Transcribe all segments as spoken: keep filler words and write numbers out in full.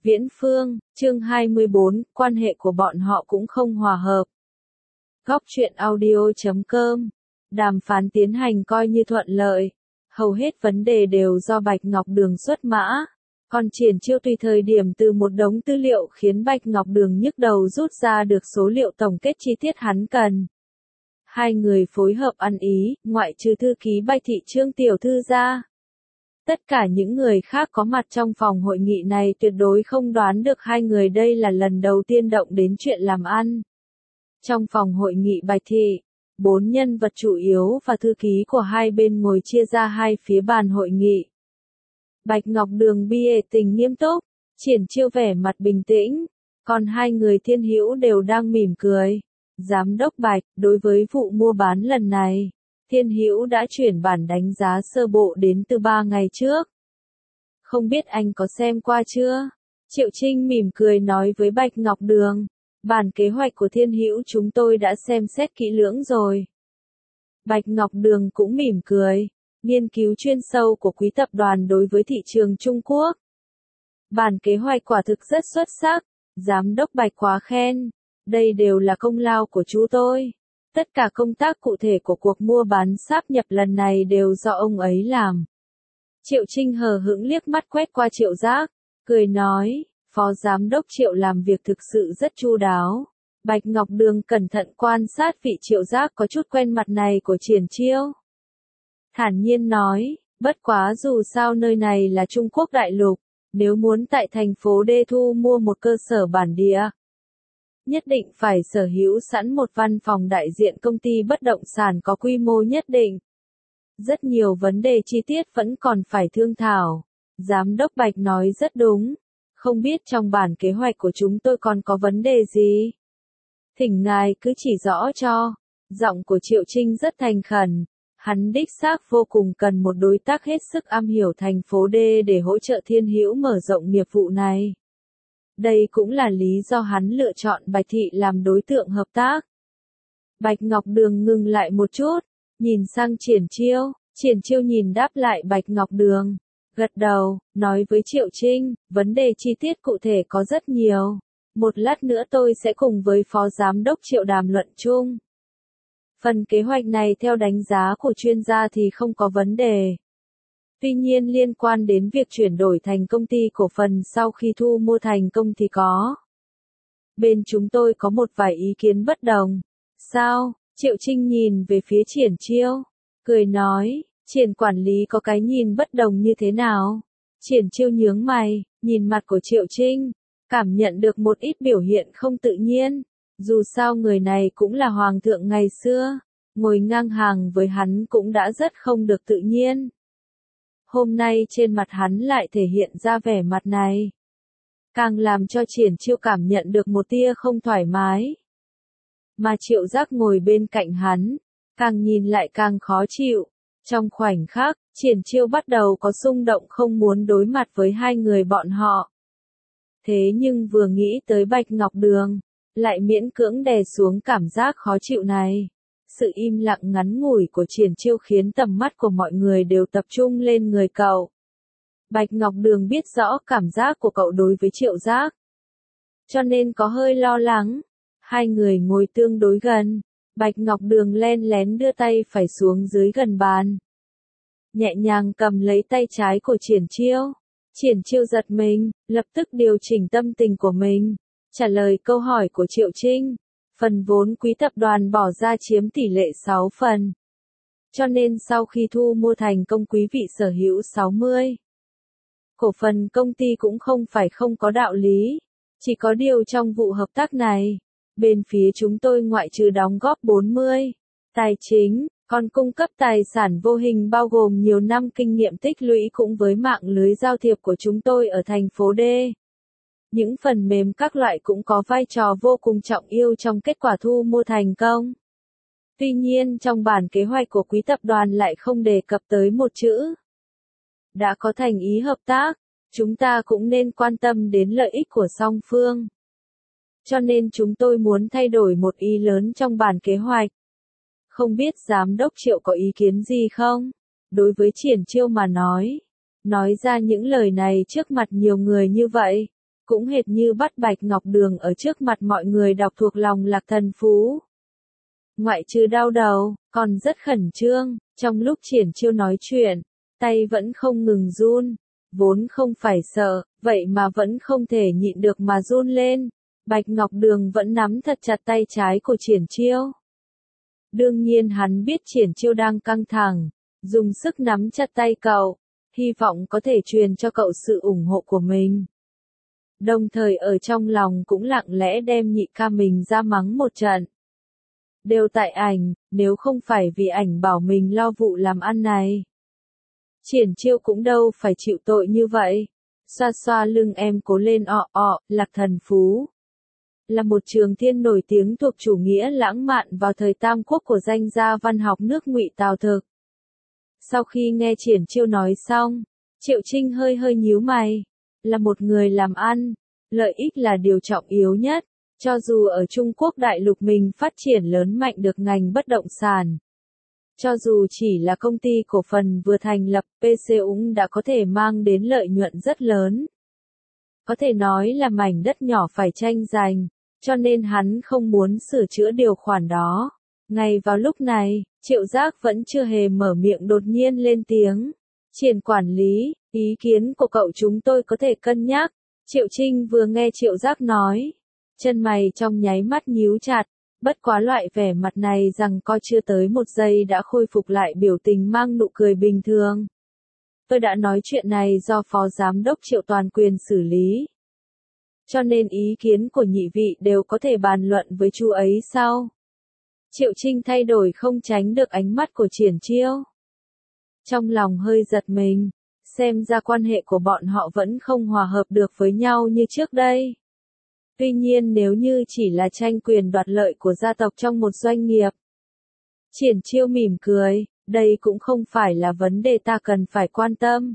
Viễn Phương, chương hai mươi bốn, quan hệ của bọn họ cũng không hòa hợp. Góc truyện audio chấm com. Đàm phán tiến hành coi như thuận lợi. Hầu hết vấn đề đều do Bạch Ngọc Đường xuất mã. Còn Triển Chiêu tùy thời điểm từ một đống tư liệu khiến Bạch Ngọc Đường nhức đầu rút ra được số liệu tổng kết chi tiết hắn cần. Hai người phối hợp ăn ý, ngoại trừ thư ký Bạch Thị Trương tiểu thư ra. Tất cả những người khác có mặt trong phòng hội nghị này tuyệt đối không đoán được hai người đây là lần đầu tiên động đến chuyện làm ăn. Trong phòng hội nghị Bạch Thị, bốn nhân vật chủ yếu và thư ký của hai bên ngồi chia ra hai phía bàn hội nghị. Bạch Ngọc Đường bie tình nghiêm túc, Triển Chiêu vẻ mặt bình tĩnh, còn hai người Thiên Hữu đều đang mỉm cười. Giám đốc Bạch, đối với vụ mua bán lần này, Thiên Hữu đã chuyển bản đánh giá sơ bộ đến từ ba ngày trước. Không biết anh có xem qua chưa? Triệu Trinh mỉm cười nói với Bạch Ngọc Đường. Bản kế hoạch của Thiên Hữu chúng tôi đã xem xét kỹ lưỡng rồi. Bạch Ngọc Đường cũng mỉm cười. Nghiên cứu chuyên sâu của quý tập đoàn đối với thị trường Trung Quốc. Bản kế hoạch quả thực rất xuất sắc. Giám đốc Bạch quá khen. Đây đều là công lao của chú tôi. Tất cả công tác cụ thể của cuộc mua bán sáp nhập lần này đều do ông ấy làm. Triệu Trinh hờ hững liếc mắt quét qua Triệu Giác, cười nói, Phó Giám đốc Triệu làm việc thực sự rất chu đáo. Bạch Ngọc Đường cẩn thận quan sát vị Triệu Giác có chút quen mặt này của Triển Chiêu. Thản nhiên nói, bất quá dù sao nơi này là Trung Quốc đại lục, nếu muốn tại thành phố D thu mua một cơ sở bản địa, nhất định phải sở hữu sẵn một văn phòng đại diện công ty bất động sản có quy mô nhất định. Rất nhiều vấn đề chi tiết vẫn còn phải thương thảo. Giám đốc Bạch nói rất đúng. Không biết trong bản kế hoạch của chúng tôi còn có vấn đề gì? Thỉnh ngài cứ chỉ rõ cho. Giọng của Triệu Trinh rất thành khẩn. Hắn đích xác vô cùng cần một đối tác hết sức am hiểu thành phố D để hỗ trợ Thiên Hữu mở rộng nghiệp vụ này. Đây cũng là lý do hắn lựa chọn Bạch Thị làm đối tượng hợp tác. Bạch Ngọc Đường ngừng lại một chút, nhìn sang Triển Chiêu, Triển Chiêu nhìn đáp lại Bạch Ngọc Đường, gật đầu, nói với Triệu Trinh, vấn đề chi tiết cụ thể có rất nhiều. Một lát nữa tôi sẽ cùng với Phó Giám đốc Triệu đàm luận chung. Phần kế hoạch này theo đánh giá của chuyên gia thì không có vấn đề. Tuy nhiên liên quan đến việc chuyển đổi thành công ty cổ phần sau khi thu mua thành công thì có. Bên chúng tôi có một vài ý kiến bất đồng. Sao? Triệu Trinh nhìn về phía Triển Chiêu, cười nói, Triển quản lý có cái nhìn bất đồng như thế nào? Triển Chiêu nhướng mày, nhìn mặt của Triệu Trinh, cảm nhận được một ít biểu hiện không tự nhiên. Dù sao người này cũng là hoàng thượng ngày xưa, ngồi ngang hàng với hắn cũng đã rất không được tự nhiên. Hôm nay trên mặt hắn lại thể hiện ra vẻ mặt này. Càng làm cho Triển Chiêu cảm nhận được một tia không thoải mái. Mà Triệu Giác ngồi bên cạnh hắn, càng nhìn lại càng khó chịu. Trong khoảnh khắc, Triển Chiêu bắt đầu có xung động không muốn đối mặt với hai người bọn họ. Thế nhưng vừa nghĩ tới Bạch Ngọc Đường, lại miễn cưỡng đè xuống cảm giác khó chịu này. Sự im lặng ngắn ngủi của Triển Chiêu khiến tầm mắt của mọi người đều tập trung lên người cậu. Bạch Ngọc Đường biết rõ cảm giác của cậu đối với Triệu Giác, cho nên có hơi lo lắng. Hai người ngồi tương đối gần, Bạch Ngọc Đường len lén đưa tay phải xuống dưới gần bàn, nhẹ nhàng cầm lấy tay trái của Triển Chiêu. Triển Chiêu giật mình, lập tức điều chỉnh tâm tình của mình, trả lời câu hỏi của Triệu Trinh. Phần vốn quý tập đoàn bỏ ra chiếm tỷ lệ sáu phần. Cho nên sau khi thu mua thành công quý vị sở hữu sáu mươi. Cổ phần công ty cũng không phải không có đạo lý. Chỉ có điều trong vụ hợp tác này, bên phía chúng tôi ngoại trừ đóng góp bốn mươi. Tài chính, còn cung cấp tài sản vô hình bao gồm nhiều năm kinh nghiệm tích lũy cũng với mạng lưới giao thiệp của chúng tôi ở thành phố D. Những phần mềm các loại cũng có vai trò vô cùng trọng yếu trong kết quả thu mua thành công. Tuy nhiên trong bản kế hoạch của quý tập đoàn lại không đề cập tới một chữ. Đã có thành ý hợp tác, chúng ta cũng nên quan tâm đến lợi ích của song phương. Cho nên chúng tôi muốn thay đổi một ý lớn trong bản kế hoạch. Không biết Giám đốc Triệu có ý kiến gì không? Đối với Triển Chiêu mà nói, nói ra những lời này trước mặt nhiều người như vậy, cũng hệt như bắt Bạch Ngọc Đường ở trước mặt mọi người đọc thuộc lòng Lạc Thần Phú. Ngoại trừ đau đầu, còn rất khẩn trương, trong lúc Triển Chiêu nói chuyện, tay vẫn không ngừng run, vốn không phải sợ, vậy mà vẫn không thể nhịn được mà run lên. Bạch Ngọc Đường vẫn nắm thật chặt tay trái của Triển Chiêu. Đương nhiên hắn biết Triển Chiêu đang căng thẳng, dùng sức nắm chặt tay cậu, hy vọng có thể truyền cho cậu sự ủng hộ của mình. Đồng thời ở trong lòng cũng lặng lẽ đem nhị ca mình ra mắng một trận. Đều tại ảnh, nếu không phải vì ảnh bảo mình lo vụ làm ăn này. Triển Chiêu cũng đâu phải chịu tội như vậy. Xoa xoa lưng em cố lên ọ ọ, Lạc Thần Phú. Là một trường thiên nổi tiếng thuộc chủ nghĩa lãng mạn vào thời Tam Quốc của danh gia văn học nước Ngụy Tào Thực. Sau khi nghe Triển Chiêu nói xong, Triệu Trinh hơi hơi nhíu mày. Là một người làm ăn, lợi ích là điều trọng yếu nhất. Cho dù ở Trung Quốc đại lục mình phát triển lớn mạnh được ngành bất động sản. Cho dù chỉ là công ty cổ phần vừa thành lập, pê xê cũng đã có thể mang đến lợi nhuận rất lớn. Có thể nói là mảnh đất nhỏ phải tranh giành, cho nên hắn không muốn sửa chữa điều khoản đó. Ngay vào lúc này, Triệu Giác vẫn chưa hề mở miệng đột nhiên lên tiếng. Triển quản lý, ý kiến của cậu chúng tôi có thể cân nhắc. Triệu Trinh vừa nghe Triệu Giác nói. Chân mày trong nháy mắt nhíu chặt, bất quá loại vẻ mặt này rằng coi chưa tới một giây đã khôi phục lại biểu tình mang nụ cười bình thường. Tôi đã nói chuyện này do Phó Giám đốc Triệu toàn quyền xử lý. Cho nên ý kiến của nhị vị đều có thể bàn luận với chú ấy sau. Triệu Trinh thay đổi không tránh được ánh mắt của Triển Chiêu. Trong lòng hơi giật mình, xem ra quan hệ của bọn họ vẫn không hòa hợp được với nhau như trước đây. Tuy nhiên nếu như chỉ là tranh quyền đoạt lợi của gia tộc trong một doanh nghiệp. Triển Chiêu mỉm cười, đây cũng không phải là vấn đề ta cần phải quan tâm.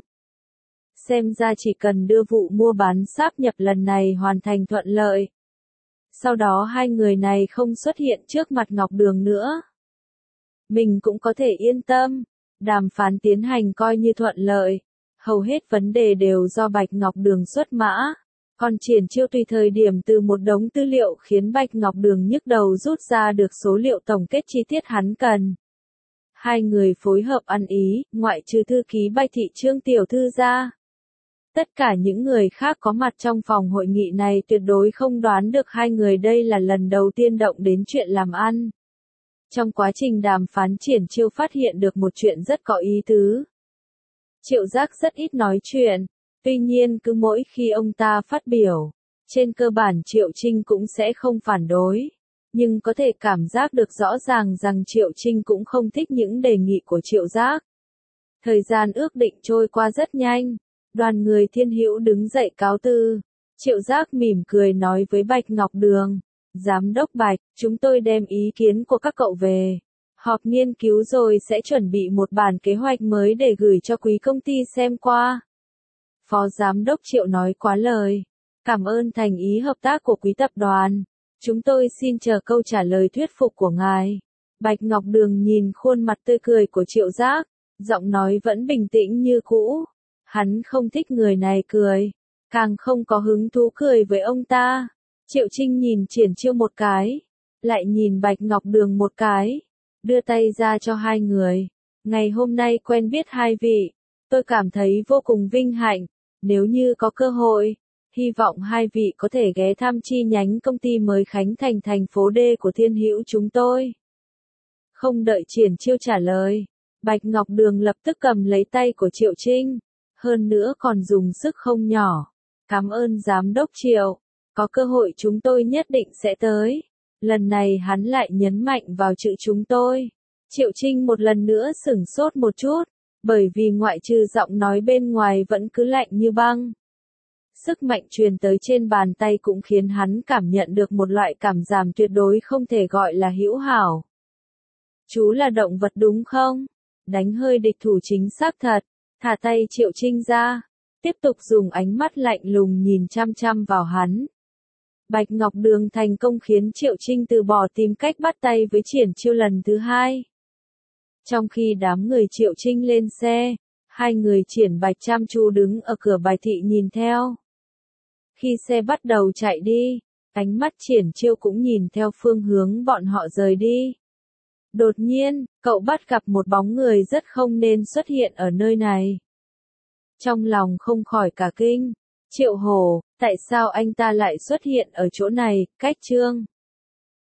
Xem ra chỉ cần đưa vụ mua bán sáp nhập lần này hoàn thành thuận lợi. Sau đó hai người này không xuất hiện trước mặt Ngọc Đường nữa. Mình cũng có thể yên tâm, đàm phán tiến hành coi như thuận lợi. Hầu hết vấn đề đều do Bạch Ngọc Đường xuất mã. Còn Triển Chiêu tùy thời điểm từ một đống tư liệu khiến Bạch Ngọc Đường nhức đầu rút ra được số liệu tổng kết chi tiết hắn cần. Hai người phối hợp ăn ý, ngoại trừ thư ký Bạch Thị Trương tiểu thư ra. Tất cả những người khác có mặt trong phòng hội nghị này tuyệt đối không đoán được hai người đây là lần đầu tiên động đến chuyện làm ăn. Trong quá trình đàm phán Triển Chiêu phát hiện được một chuyện rất có ý tứ. Triệu Giác rất ít nói chuyện. Tuy nhiên cứ mỗi khi ông ta phát biểu, trên cơ bản Triệu Trinh cũng sẽ không phản đối. Nhưng có thể cảm giác được rõ ràng rằng Triệu Trinh cũng không thích những đề nghị của Triệu Giác. Thời gian ước định trôi qua rất nhanh. Đoàn người Thiên Hữu đứng dậy cáo từ. Triệu Giác mỉm cười nói với Bạch Ngọc Đường. Giám đốc Bạch, chúng tôi đem ý kiến của các cậu về. Họp nghiên cứu rồi sẽ chuẩn bị một bản kế hoạch mới để gửi cho quý công ty xem qua. Phó Giám đốc Triệu nói quá lời. Cảm ơn thành ý hợp tác của quý tập đoàn. Chúng tôi xin chờ câu trả lời thuyết phục của ngài. Bạch Ngọc Đường nhìn khuôn mặt tươi cười của Triệu Giác, giọng nói vẫn bình tĩnh như cũ. Hắn không thích người này cười, càng không có hứng thú cười với ông ta. Triệu Trinh nhìn Triển Chiêu một cái, lại nhìn Bạch Ngọc Đường một cái, đưa tay ra cho hai người. Ngày hôm nay quen biết hai vị, tôi cảm thấy vô cùng vinh hạnh. Nếu như có cơ hội, hy vọng hai vị có thể ghé thăm chi nhánh công ty mới khánh thành thành phố D của Thiên Hữu chúng tôi. Không đợi Triển Chiêu trả lời, Bạch Ngọc Đường lập tức cầm lấy tay của Triệu Trinh, hơn nữa còn dùng sức không nhỏ. Cảm ơn Giám đốc Triệu, có cơ hội chúng tôi nhất định sẽ tới. Lần này hắn lại nhấn mạnh vào chữ chúng tôi. Triệu Trinh một lần nữa sửng sốt một chút. Bởi vì ngoại trừ giọng nói bên ngoài vẫn cứ lạnh như băng. Sức mạnh truyền tới trên bàn tay cũng khiến hắn cảm nhận được một loại cảm giảm tuyệt đối không thể gọi là hữu hảo. Chú là động vật đúng không? Đánh hơi địch thủ chính xác thật. Thả tay Triệu Trinh ra. Tiếp tục dùng ánh mắt lạnh lùng nhìn chăm chăm vào hắn. Bạch Ngọc Đường thành công khiến Triệu Trinh từ bỏ tìm cách bắt tay với Triển Chiêu lần thứ hai. Trong khi đám người Triệu Trinh lên xe, hai người Triển Bạch chăm chú đứng ở cửa Bạch Thị nhìn theo. Khi xe bắt đầu chạy đi, ánh mắt Triển Chiêu cũng nhìn theo phương hướng bọn họ rời đi. Đột nhiên, cậu bắt gặp một bóng người rất không nên xuất hiện ở nơi này. Trong lòng không khỏi cả kinh. Triệu Hổ, tại sao anh ta lại xuất hiện ở chỗ này? Cách Trương